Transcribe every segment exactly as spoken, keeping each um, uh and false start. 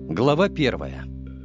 Глава первая.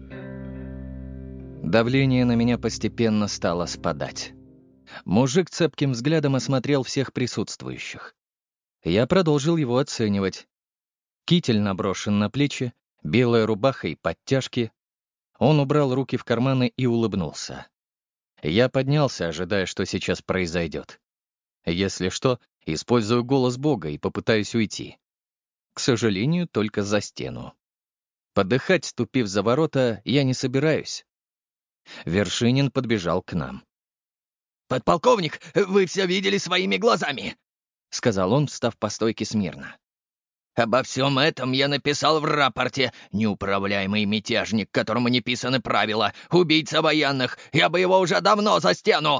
Давление на меня постепенно стало спадать. Мужик цепким взглядом осмотрел всех присутствующих. Я продолжил его оценивать. Китель наброшен на плечи, белая рубаха и подтяжки. Он убрал руки в карманы и улыбнулся. Я поднялся, ожидая, что сейчас произойдет. Если что, использую голос Бога и попытаюсь уйти. К сожалению, только за стену. Подыхать, ступив за ворота, я не собираюсь. Вершинин подбежал к нам. «Подполковник, вы все видели своими глазами!» — сказал он, встав по стойке смирно. «Обо всем этом я написал в рапорте. Неуправляемый мятежник, которому не писаны правила, убийца военных, я бы его уже давно за стену!»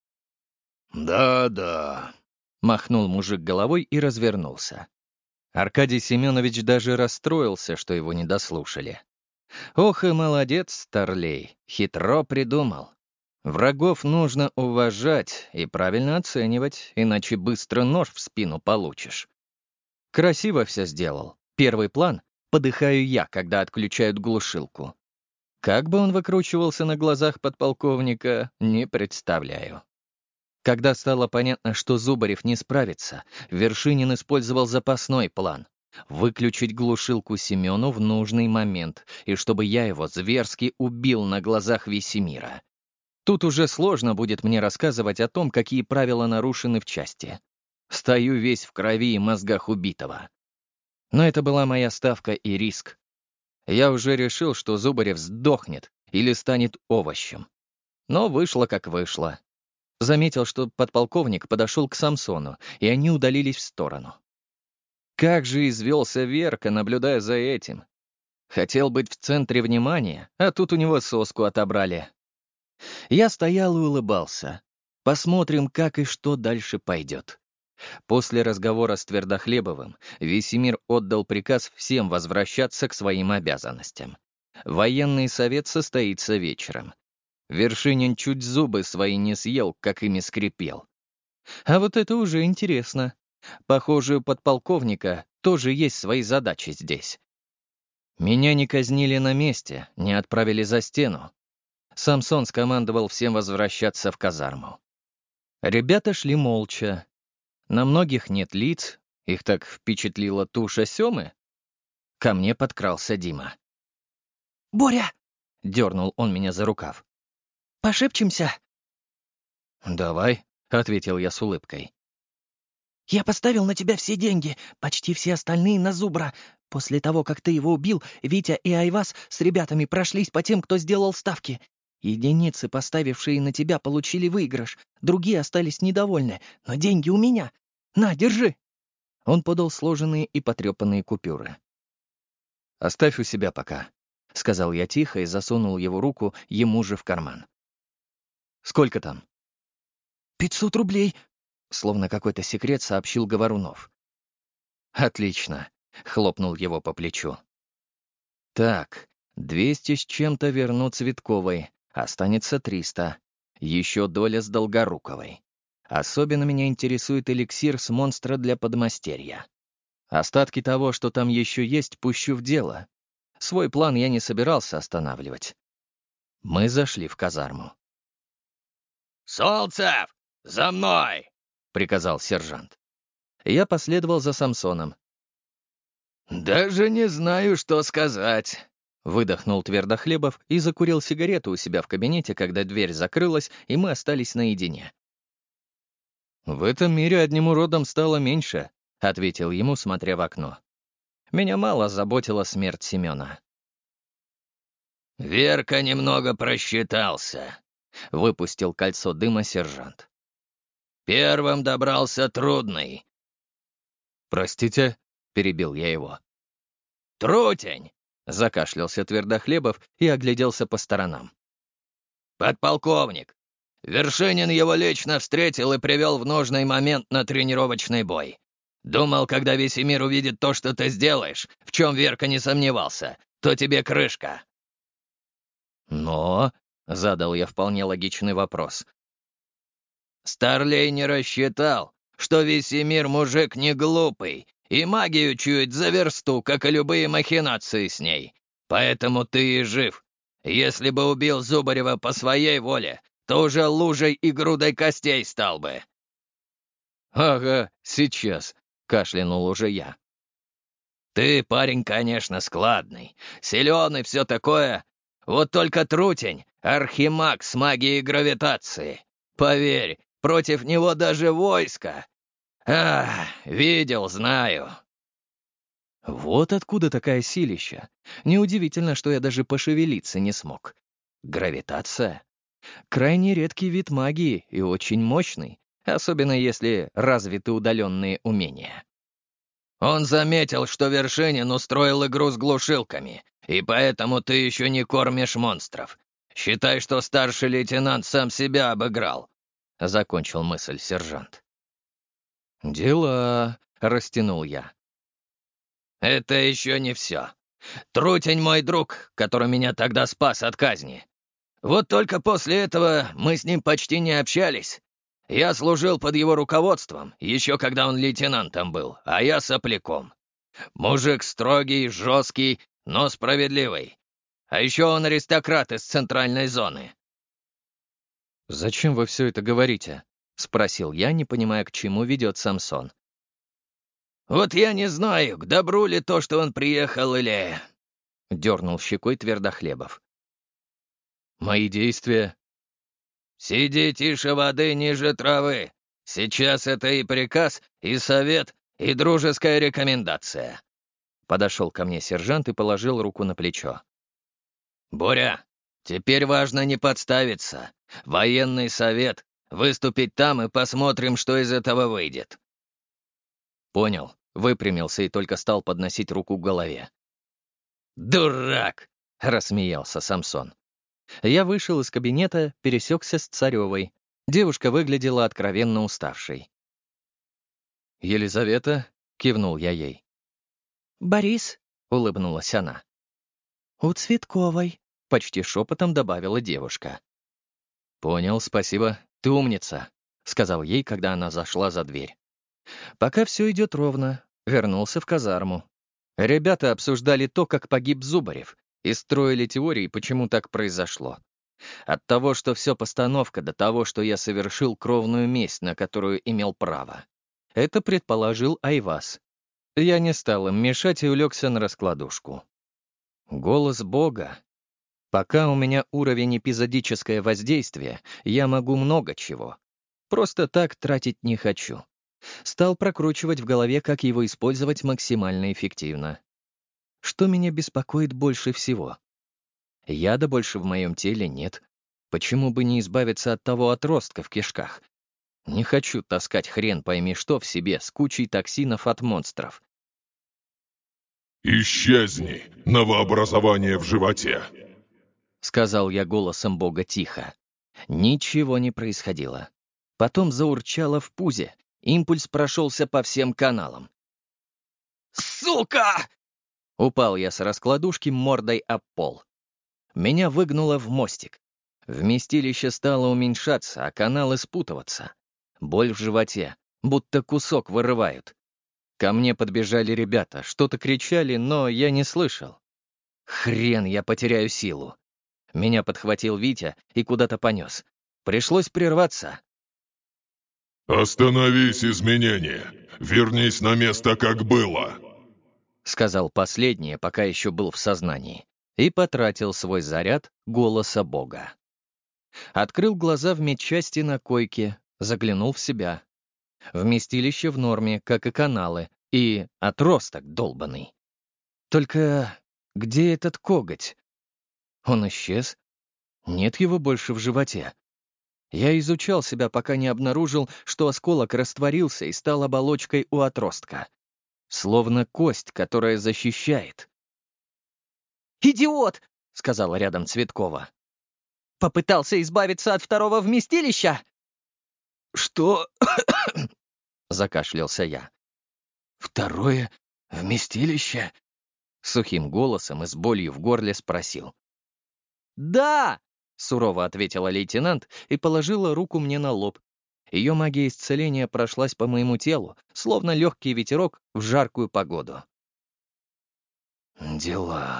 «Да-да», — махнул мужик головой и развернулся. Аркадий Семенович даже расстроился, что его не дослушали. Ох и молодец, старлей, хитро придумал. Врагов нужно уважать и правильно оценивать, иначе быстро нож в спину получишь. Красиво все сделал. Первый план — подыхаю я, когда отключают глушилку. Как бы он выкручивался на глазах подполковника, не представляю. Когда стало понятно, что Зубарев не справится, Вершинин использовал запасной план — выключить глушилку Семену в нужный момент, и чтобы я его зверски убил на глазах Весемира. Тут уже сложно будет мне рассказывать о том, какие правила нарушены в части. Стою весь в крови и мозгах убитого. Но это была моя ставка и риск. Я уже решил, что Зубарев сдохнет или станет овощем. Но вышло как вышло. Заметил, что подполковник подошел к Самсону, и они удалились в сторону. Как же извелся Верка, наблюдая за этим. Хотел быть в центре внимания, а тут у него соску отобрали. Я стоял и улыбался. Посмотрим, как и что дальше пойдет. После разговора с Твердохлебовым Весемир отдал приказ всем возвращаться к своим обязанностям. Военный совет состоится вечером. Вершинин чуть зубы свои не съел, как ими скрипел. А вот это уже интересно. Похоже, у подполковника тоже есть свои задачи здесь. Меня не казнили на месте, не отправили за стену. Самсон скомандовал всем возвращаться в казарму. Ребята шли молча. На многих нет лиц, их так впечатлила туша Семы. Ко мне подкрался Дима. «Боря!» — дернул он меня за рукав. «Пошепчемся?» «Давай», — ответил я с улыбкой. «Я поставил на тебя все деньги, почти все остальные на Зубра. После того, как ты его убил, Витя и Айваз с ребятами прошлись по тем, кто сделал ставки. Единицы, поставившие на тебя, получили выигрыш, другие остались недовольны, но деньги у меня. На, держи!» Он подал сложенные и потрепанные купюры. «Оставь у себя пока», — сказал я тихо и засунул его руку ему же в карман. «Сколько там?» «Пятьсот рублей», — словно какой-то секрет сообщил Говорунов. «Отлично», — хлопнул его по плечу. «Так, двести с чем-то верну Цветковой, останется триста. Еще доля с Долгоруковой. Особенно меня интересует эликсир с монстра для подмастерья. Остатки того, что там еще есть, пущу в дело. Свой план я не собирался останавливать». Мы зашли в казарму. «Солнцев, за мной!» — приказал сержант. Я последовал за Самсоном. «Даже не знаю, что сказать», — выдохнул Твердохлебов и закурил сигарету у себя в кабинете, когда дверь закрылась, и мы остались наедине. «В этом мире одним уродом стало меньше», — ответил ему, смотря в окно. Меня мало заботила смерть Семена. «Верка немного просчитался», — выпустил кольцо дыма сержант. «Первым добрался Трудный». «Простите?» — перебил я его. «Трутень!» — закашлялся Твердохлебов и огляделся по сторонам. «Подполковник, Вершинин его лично встретил и привел в нужный момент на тренировочный бой. Думал, когда Весемир увидит то, что ты сделаешь, в чем Верка не сомневался, то тебе крышка». «Но...» — задал я вполне логичный вопрос. «Старлей не рассчитал, что Весемир мужик не глупый и магию чует за версту, как и любые махинации с ней. Поэтому ты и жив. Если бы убил Зубарева по своей воле, то уже лужей и грудой костей стал бы». «Ага, сейчас», — кашлянул уже я. «Ты парень, конечно, складный, силен и все такое. Вот только Трутень — архимаг с магией гравитации. Поверь, против него даже войско. Ах, видел, знаю». Вот откуда такая силища. Неудивительно, что я даже пошевелиться не смог. Гравитация? Крайне редкий вид магии и очень мощный, особенно если развиты удаленные умения. Он заметил, что Вершинин устроил игру с глушилками, и поэтому ты еще не кормишь монстров. Считай, что старший лейтенант сам себя обыграл», — закончил мысль сержант. «Дела», — растянул я. «Это еще не все. Трутень мой друг, который меня тогда спас от казни. Вот только после этого мы с ним почти не общались. Я служил под его руководством, еще когда он лейтенантом был, а я сопляком. Мужик строгий, жесткий, но справедливый. А еще он аристократ из центральной зоны». «Зачем вы все это говорите?» — спросил я, не понимая, к чему ведет Самсон. «Вот я не знаю, к добру ли то, что он приехал, или...» — дернул щекой Твердохлебов. «Мои действия...» «Сиди тише воды ниже травы. Сейчас это и приказ, и совет, и дружеская рекомендация». Подошел ко мне сержант и положил руку на плечо. «Боря, теперь важно не подставиться. Военный совет. Выступить там и посмотрим, что из этого выйдет». Понял. Выпрямился и только стал подносить руку к голове. «Дурак!» — рассмеялся Самсон. Я вышел из кабинета, пересекся с Царевой. Девушка выглядела откровенно уставшей. «Елизавета?» — кивнул я ей. «Борис?» — улыбнулась она. «У Цветковой», — почти шепотом добавила девушка. «Понял, спасибо. Ты умница», — сказал ей, когда она зашла за дверь. «Пока все идет ровно». Вернулся в казарму. Ребята обсуждали то, как погиб Зубарев, и строили теории, почему так произошло. От того, что все постановка, до того, что я совершил кровную месть, на которую имел право. Это предположил Айваз. Я не стал им мешать и улегся на раскладушку. Голос Бога. Пока у меня уровень эпизодическое воздействие, я могу много чего. Просто так тратить не хочу. Стал прокручивать в голове, как его использовать максимально эффективно. Что меня беспокоит больше всего? Яда больше в моем теле нет. Почему бы не избавиться от того отростка в кишках? Не хочу таскать хрен пойми что в себе с кучей токсинов от монстров. «Исчезни, новообразование в животе!» — сказал я голосом Бога тихо. Ничего не происходило. Потом заурчало в пузе. Импульс прошелся по всем каналам. «Сука!» Упал я с раскладушки мордой об пол. Меня выгнуло в мостик. Вместилище стало уменьшаться, а каналы спутываться. Боль в животе, будто кусок вырывают. Ко мне подбежали ребята, что-то кричали, но я не слышал. Хрен, я потеряю силу. Меня подхватил Витя и куда-то понес. Пришлось прерваться. «Остановись, изменения! Вернись на место, как было!» — сказал последнее, пока еще был в сознании, и потратил свой заряд голоса Бога. Открыл глаза в медчасти на койке, заглянул в себя. Вместилище в норме, как и каналы, и отросток долбанный. Только где этот коготь? Он исчез? Нет его больше в животе. Я изучал себя, пока не обнаружил, что осколок растворился и стал оболочкой у отростка. Словно кость, которая защищает. «Идиот!» — сказала рядом Цветкова. «Попытался избавиться от второго вместилища?» «Что?» — закашлялся я. «Второе вместилище?» — сухим голосом и с болью в горле спросил. «Да!» — сурово ответила лейтенант и положила руку мне на лоб. Ее магия исцеления прошлась по моему телу, словно легкий ветерок в жаркую погоду. «Дела»,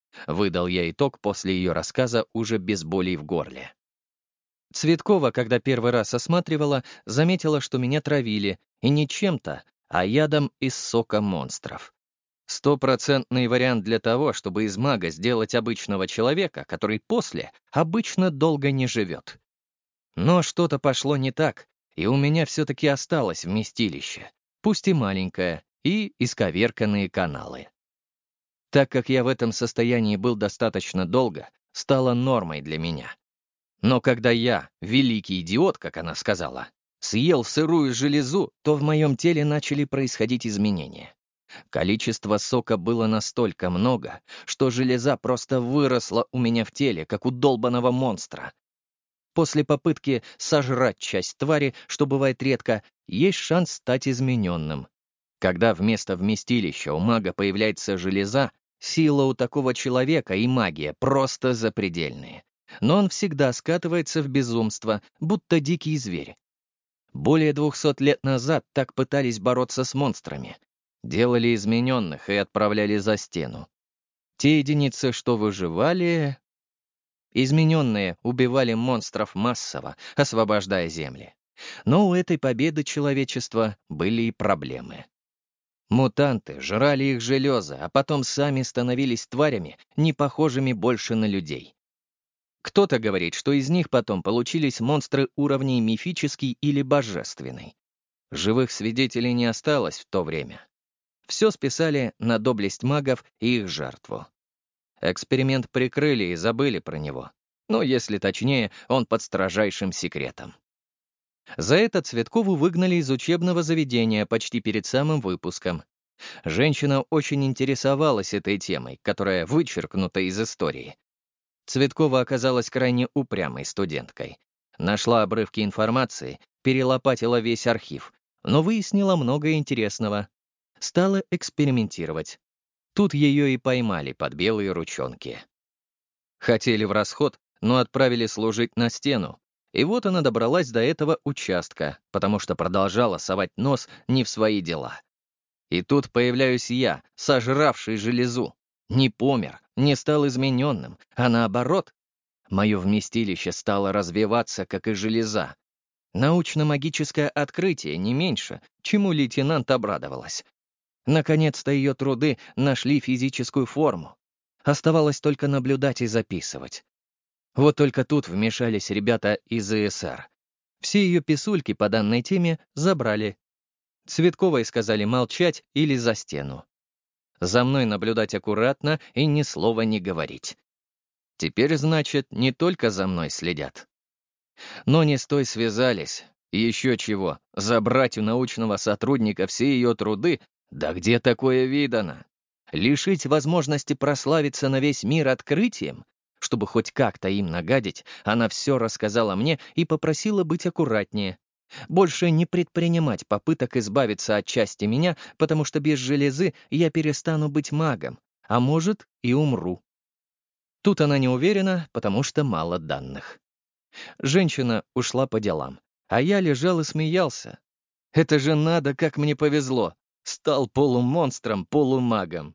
Выдал я итог после ее рассказа уже без болей в горле. Цветкова, когда первый раз осматривала, заметила, что меня травили, и не чем-то, а ядом из сока монстров. Стопроцентный вариант для того, чтобы из мага сделать обычного человека, который после обычно долго не живет. Но что-то пошло не так, и у меня все-таки осталось вместилище, пусть и маленькое, и исковерканные каналы. Так как я в этом состоянии был достаточно долго, стало нормой для меня. Но когда я, великий идиот, как она сказала, съел сырую железу, то в моем теле начали происходить изменения. Количество сока было настолько много, что железа просто выросла у меня в теле, как у долбаного монстра. После попытки сожрать часть твари, что бывает редко, есть шанс стать измененным. Когда вместо вместилища у мага появляется железа, сила у такого человека и магия просто запредельные. Но он всегда скатывается в безумство, будто дикий зверь. Более двухсот лет назад так пытались бороться с монстрами. Делали измененных и отправляли за стену. Те единицы, что выживали... Измененные убивали монстров массово, освобождая земли. Но у этой победы человечества были и проблемы. Мутанты жрали их железо, а потом сами становились тварями, не похожими больше на людей. Кто-то говорит, что из них потом получились монстры уровней мифический или божественный. Живых свидетелей не осталось в то время. Все списали на доблесть магов и их жертву. Эксперимент прикрыли и забыли про него. Но, если точнее, он под строжайшим секретом. За это Цветкову выгнали из учебного заведения почти перед самым выпуском. Женщина очень интересовалась этой темой, которая вычеркнута из истории. Цветкова оказалась крайне упрямой студенткой. Нашла обрывки информации, перелопатила весь архив, но выяснила много интересного. Стала экспериментировать. Тут ее и поймали под белые ручонки. Хотели в расход, но отправили служить на стену. И вот она добралась до этого участка, потому что продолжала совать нос не в свои дела. И тут появляюсь я, сожравший железу. Не помер, не стал измененным, а наоборот. Мое вместилище стало развиваться, как и железа. Научно-магическое открытие не меньше, чему лейтенант обрадовалась. Наконец-то ее труды нашли физическую форму. Оставалось только наблюдать и записывать. Вот только тут вмешались ребята из И Эс Эр. Все ее писульки по данной теме забрали. Цветковой сказали молчать или за стену. За мной наблюдать аккуратно и ни слова не говорить. Теперь, значит, не только за мной следят. Но не с той связались. И еще чего, забрать у научного сотрудника все ее труды, да где такое видано? Лишить возможности прославиться на весь мир открытием? Чтобы хоть как-то им нагадить, она все рассказала мне и попросила быть аккуратнее. Больше не предпринимать попыток избавиться от части меня, потому что без железы я перестану быть магом, а может и умру. Тут она не уверена, потому что мало данных. Женщина ушла по делам, а я лежал и смеялся. Это же надо, как мне повезло. Стал полумонстром, полумагом.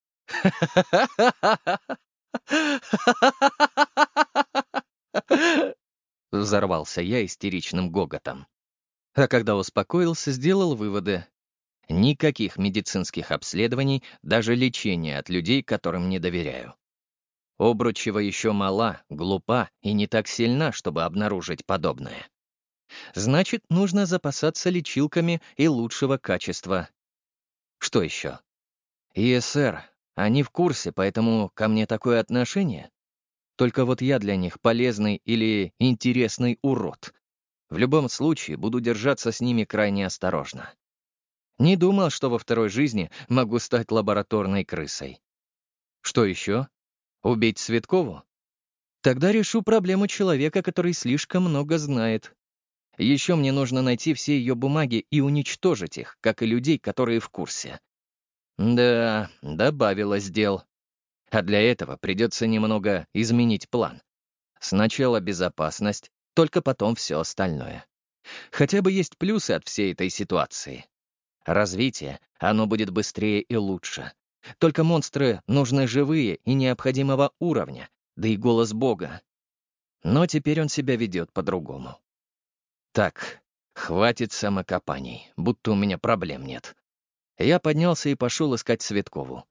Взорвался я истеричным гоготом. А когда успокоился, сделал выводы. Никаких медицинских обследований, даже лечения от людей, которым не доверяю. Обручева еще мала, глупа и не так сильна, чтобы обнаружить подобное. Значит, нужно запасаться лечилками и лучшего качества. Что еще? И Эс Эр, они в курсе, поэтому ко мне такое отношение? Только вот я для них полезный или интересный урод. В любом случае, буду держаться с ними крайне осторожно. Не думал, что во второй жизни могу стать лабораторной крысой. Что еще? Убить Цветкову? Тогда решу проблему человека, который слишком много знает. Еще мне нужно найти все ее бумаги и уничтожить их, как и людей, которые в курсе. Да, добавилось дел. А для этого придется немного изменить план. Сначала безопасность, только потом все остальное. Хотя бы есть плюсы от всей этой ситуации. Развитие, оно будет быстрее и лучше. Только монстры нужны живые и необходимого уровня, да и голос Бога. Но теперь он себя ведет по-другому. Так, хватит самокопаний, будто у меня проблем нет. Я поднялся и пошел искать Светкову.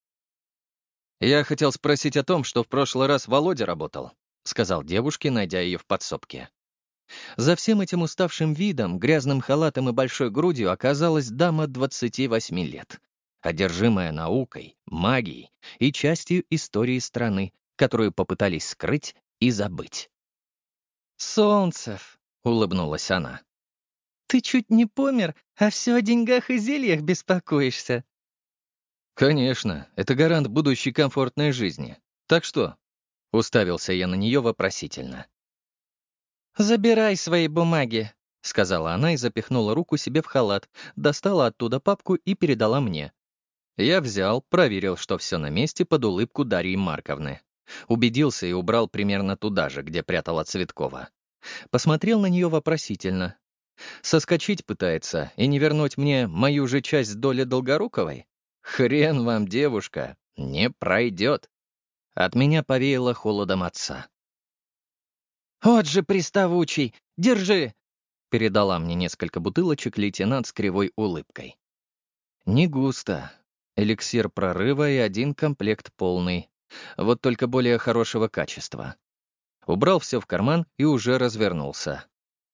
«Я хотел спросить о том, что в прошлый раз Володя работал», — сказал девушке, найдя ее в подсобке. За всем этим уставшим видом, грязным халатом и большой грудью оказалась дама двадцати восьми лет, одержимая наукой, магией и частью истории страны, которую попытались скрыть и забыть. «Солнцев», — улыбнулась она, — «ты чуть не помер, а все о деньгах и зельях беспокоишься». «Конечно, это гарант будущей комфортной жизни. Так что?» — уставился я на нее вопросительно. «Забирай свои бумаги», — сказала она и запихнула руку себе в халат, достала оттуда папку и передала мне. Я взял, проверил, что все на месте под улыбку Дарьи Марковны. Убедился и убрал примерно туда же, где прятала Цветкова. Посмотрел на нее вопросительно. Соскочить пытается и не вернуть мне мою же часть доли Долгоруковой? Хрен вам, девушка, не пройдет. От меня повеяло холодом отца. «Вот же приставучий! Держи!» — передала мне несколько бутылочек лейтенант с кривой улыбкой. Не густо. Эликсир прорыва и один комплект полный. Вот только более хорошего качества. Убрал все в карман и уже развернулся.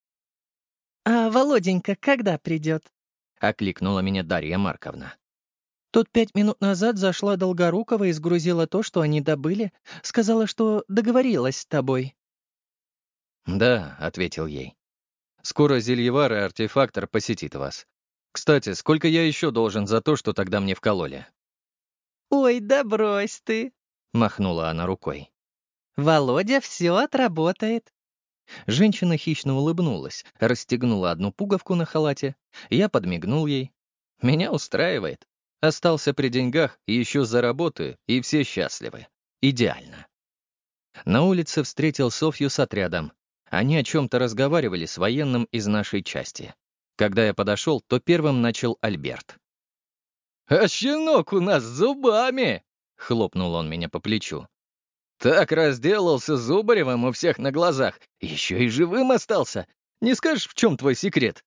«А Володенька когда придет?» — окликнула меня Дарья Марковна. «Тут пять минут назад зашла Долгорукова и сгрузила то, что они добыли. Сказала, что договорилась с тобой». «Да», — ответил ей. «Скоро зельевар и артефактор посетит вас. Кстати, сколько я еще должен за то, что тогда мне вкололи?» «Ой, да брось ты!» — махнула она рукой. «Володя все отработает». Женщина хищно улыбнулась, расстегнула одну пуговку на халате. Я подмигнул ей. «Меня устраивает. Остался при деньгах, еще заработаю, и все счастливы. Идеально». На улице встретил Софью с отрядом. Они о чем-то разговаривали с военным из нашей части. Когда я подошел, то первым начал Альберт. «А щенок у нас с зубами!» — хлопнул он меня по плечу. «Так разделался Зубаревым у всех на глазах, еще и живым остался. Не скажешь, в чем твой секрет?»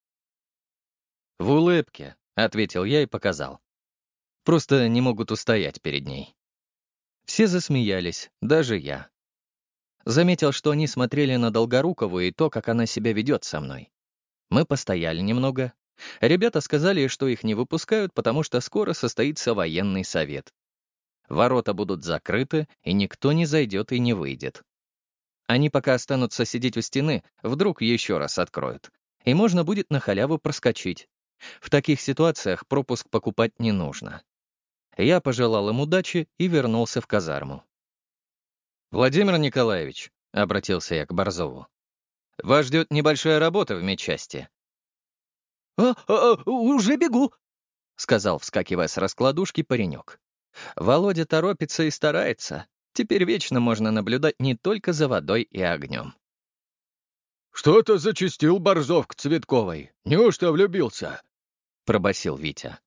«В улыбке», — ответил я и показал. «Просто не могут устоять перед ней». Все засмеялись, даже я. Заметил, что они смотрели на Долгорукову и то, как она себя ведет со мной. Мы постояли немного. Ребята сказали, что их не выпускают, потому что скоро состоится военный совет. Ворота будут закрыты, и никто не зайдет и не выйдет. Они пока останутся сидеть у стены, вдруг еще раз откроют. И можно будет на халяву проскочить. В таких ситуациях пропуск покупать не нужно. Я пожелал им удачи и вернулся в казарму. «Владимир Николаевич», — обратился я к Борзову, — «вас ждет небольшая работа в медчасти». «А, а, а, уже бегу!» — сказал, вскакивая с раскладушки, паренек. Володя торопится и старается. Теперь вечно можно наблюдать не только за водой и огнем. «Что-то зачастил Борзов к Цветковой. Неужто влюбился?» — пробасил Витя.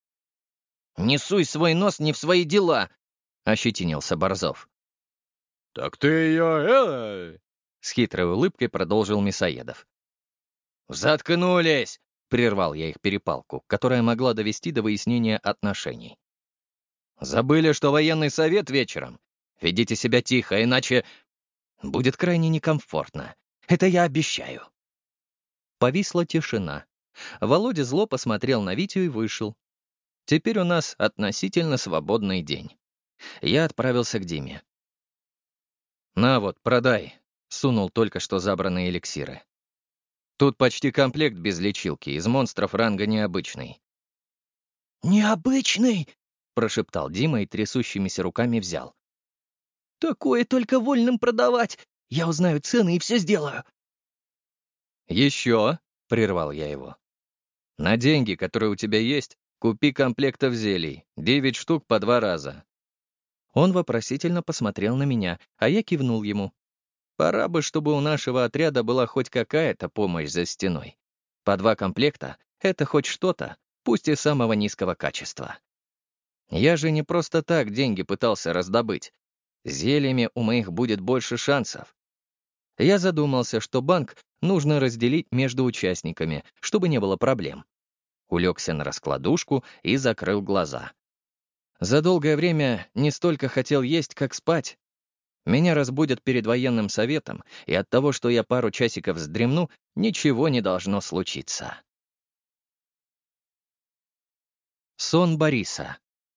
«Не суй свой нос не в свои дела!» — ощетинился Борзов. «Так ты ее... Э... С хитрой улыбкой продолжил Мясоедов. «Заткнулись!» — прервал я их перепалку, которая могла довести до выяснения отношений. «Забыли, что военный совет вечером? Ведите себя тихо, иначе будет крайне некомфортно. Это я обещаю». Повисла тишина. Володя зло посмотрел на Витю и вышел. Теперь у нас относительно свободный день. Я отправился к Диме. «На вот, продай», — сунул только что забранные эликсиры. «Тут почти комплект без лечилки, из монстров ранга необычный». «Необычный!» — прошептал Дима и трясущимися руками взял. «Такое только вольным продавать! Я узнаю цены и все сделаю!» «Еще?» — прервал я его. «На деньги, которые у тебя есть, купи комплектов зелий, девять штук по два раза». Он вопросительно посмотрел на меня, а я кивнул ему. Пора бы, чтобы у нашего отряда была хоть какая-то помощь за стеной. По два комплекта — это хоть что-то, пусть и самого низкого качества. Я же не просто так деньги пытался раздобыть. Зельями у моих будет больше шансов. Я задумался, что банк нужно разделить между участниками, чтобы не было проблем. Улегся на раскладушку и закрыл глаза. За долгое время не столько хотел есть, как спать. Меня разбудят перед военным советом, и от того, что я пару часиков вздремну, ничего не должно случиться. Сон Бориса.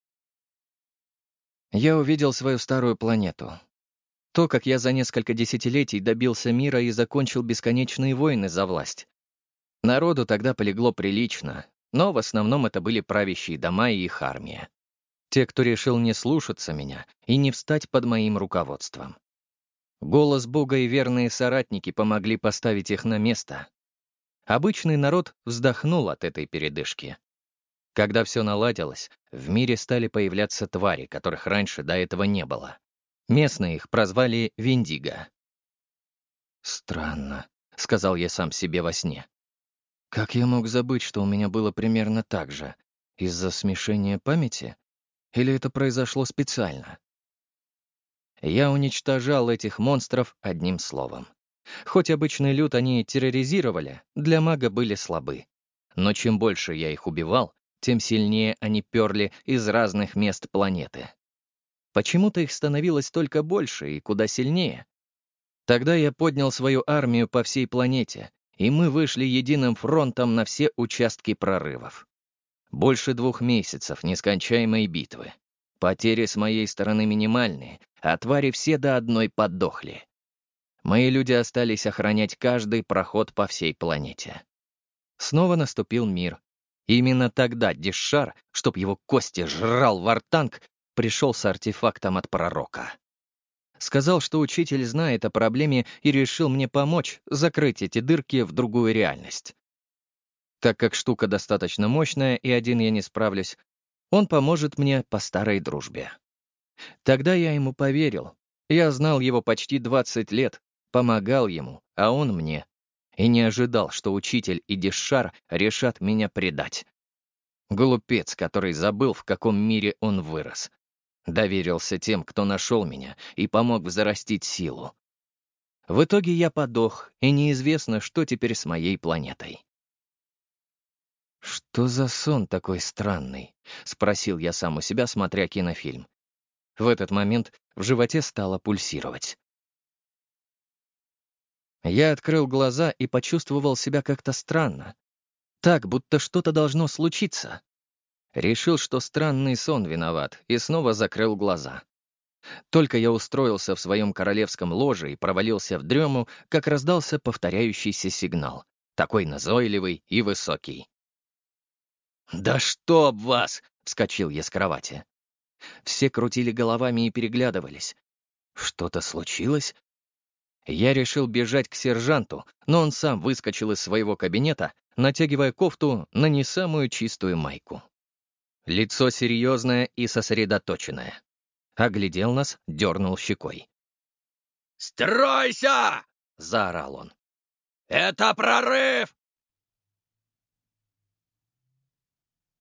Я увидел свою старую планету. То, как я за несколько десятилетий добился мира и закончил бесконечные войны за власть. Народу тогда полегло прилично, но в основном это были правящие дома и их армия. Те, кто решил не слушаться меня и не встать под моим руководством. Голос Бога и верные соратники помогли поставить их на место. Обычный народ вздохнул от этой передышки. Когда все наладилось, в мире стали появляться твари, которых раньше до этого не было. Местные их прозвали Виндиго. «Странно», — сказал я сам себе во сне. «Как я мог забыть, что у меня было примерно так же? Из-за смешения памяти? Или это произошло специально?» Я уничтожал этих монстров одним словом. Хоть обычный люд они терроризировали, для мага были слабы. Но чем больше я их убивал, тем сильнее они перли из разных мест планеты. Почему-то их становилось только больше и куда сильнее. Тогда я поднял свою армию по всей планете, и мы вышли единым фронтом на все участки прорывов. Больше двух месяцев нескончаемой битвы. Потери с моей стороны минимальные, а твари все до одной подохли. Мои люди остались охранять каждый проход по всей планете. Снова наступил мир. Именно тогда Дишшар, чтоб его кости жрал Вартанг, пришел с артефактом от пророка. Сказал, что учитель знает о проблеме и решил мне помочь закрыть эти дырки в другую реальность. Так как штука достаточно мощная и один я не справлюсь, он поможет мне по старой дружбе. Тогда я ему поверил. Я знал его почти двадцать лет, помогал ему, а он мне. И не ожидал, что учитель и Дишшар решат меня предать. Глупец, который забыл, в каком мире он вырос. Доверился тем, кто нашел меня и помог взрастить силу. В итоге я подох, и неизвестно, что теперь с моей планетой. «Что за сон такой странный?» — спросил я сам у себя, смотря кинофильм. В этот момент в животе стало пульсировать. Я открыл глаза и почувствовал себя как-то странно. Так, будто что-то должно случиться. Решил, что странный сон виноват, и снова закрыл глаза. Только я устроился в своем королевском ложе и провалился в дрему, как раздался повторяющийся сигнал, такой назойливый и высокий. «Да чтоб вас!» — вскочил я с кровати. Все крутили головами и переглядывались. Что-то случилось? Я решил бежать к сержанту, но он сам выскочил из своего кабинета, натягивая кофту на не самую чистую майку. Лицо серьезное и сосредоточенное. Оглядел нас, дернул щекой. «Стройся!» — заорал он. «Это прорыв!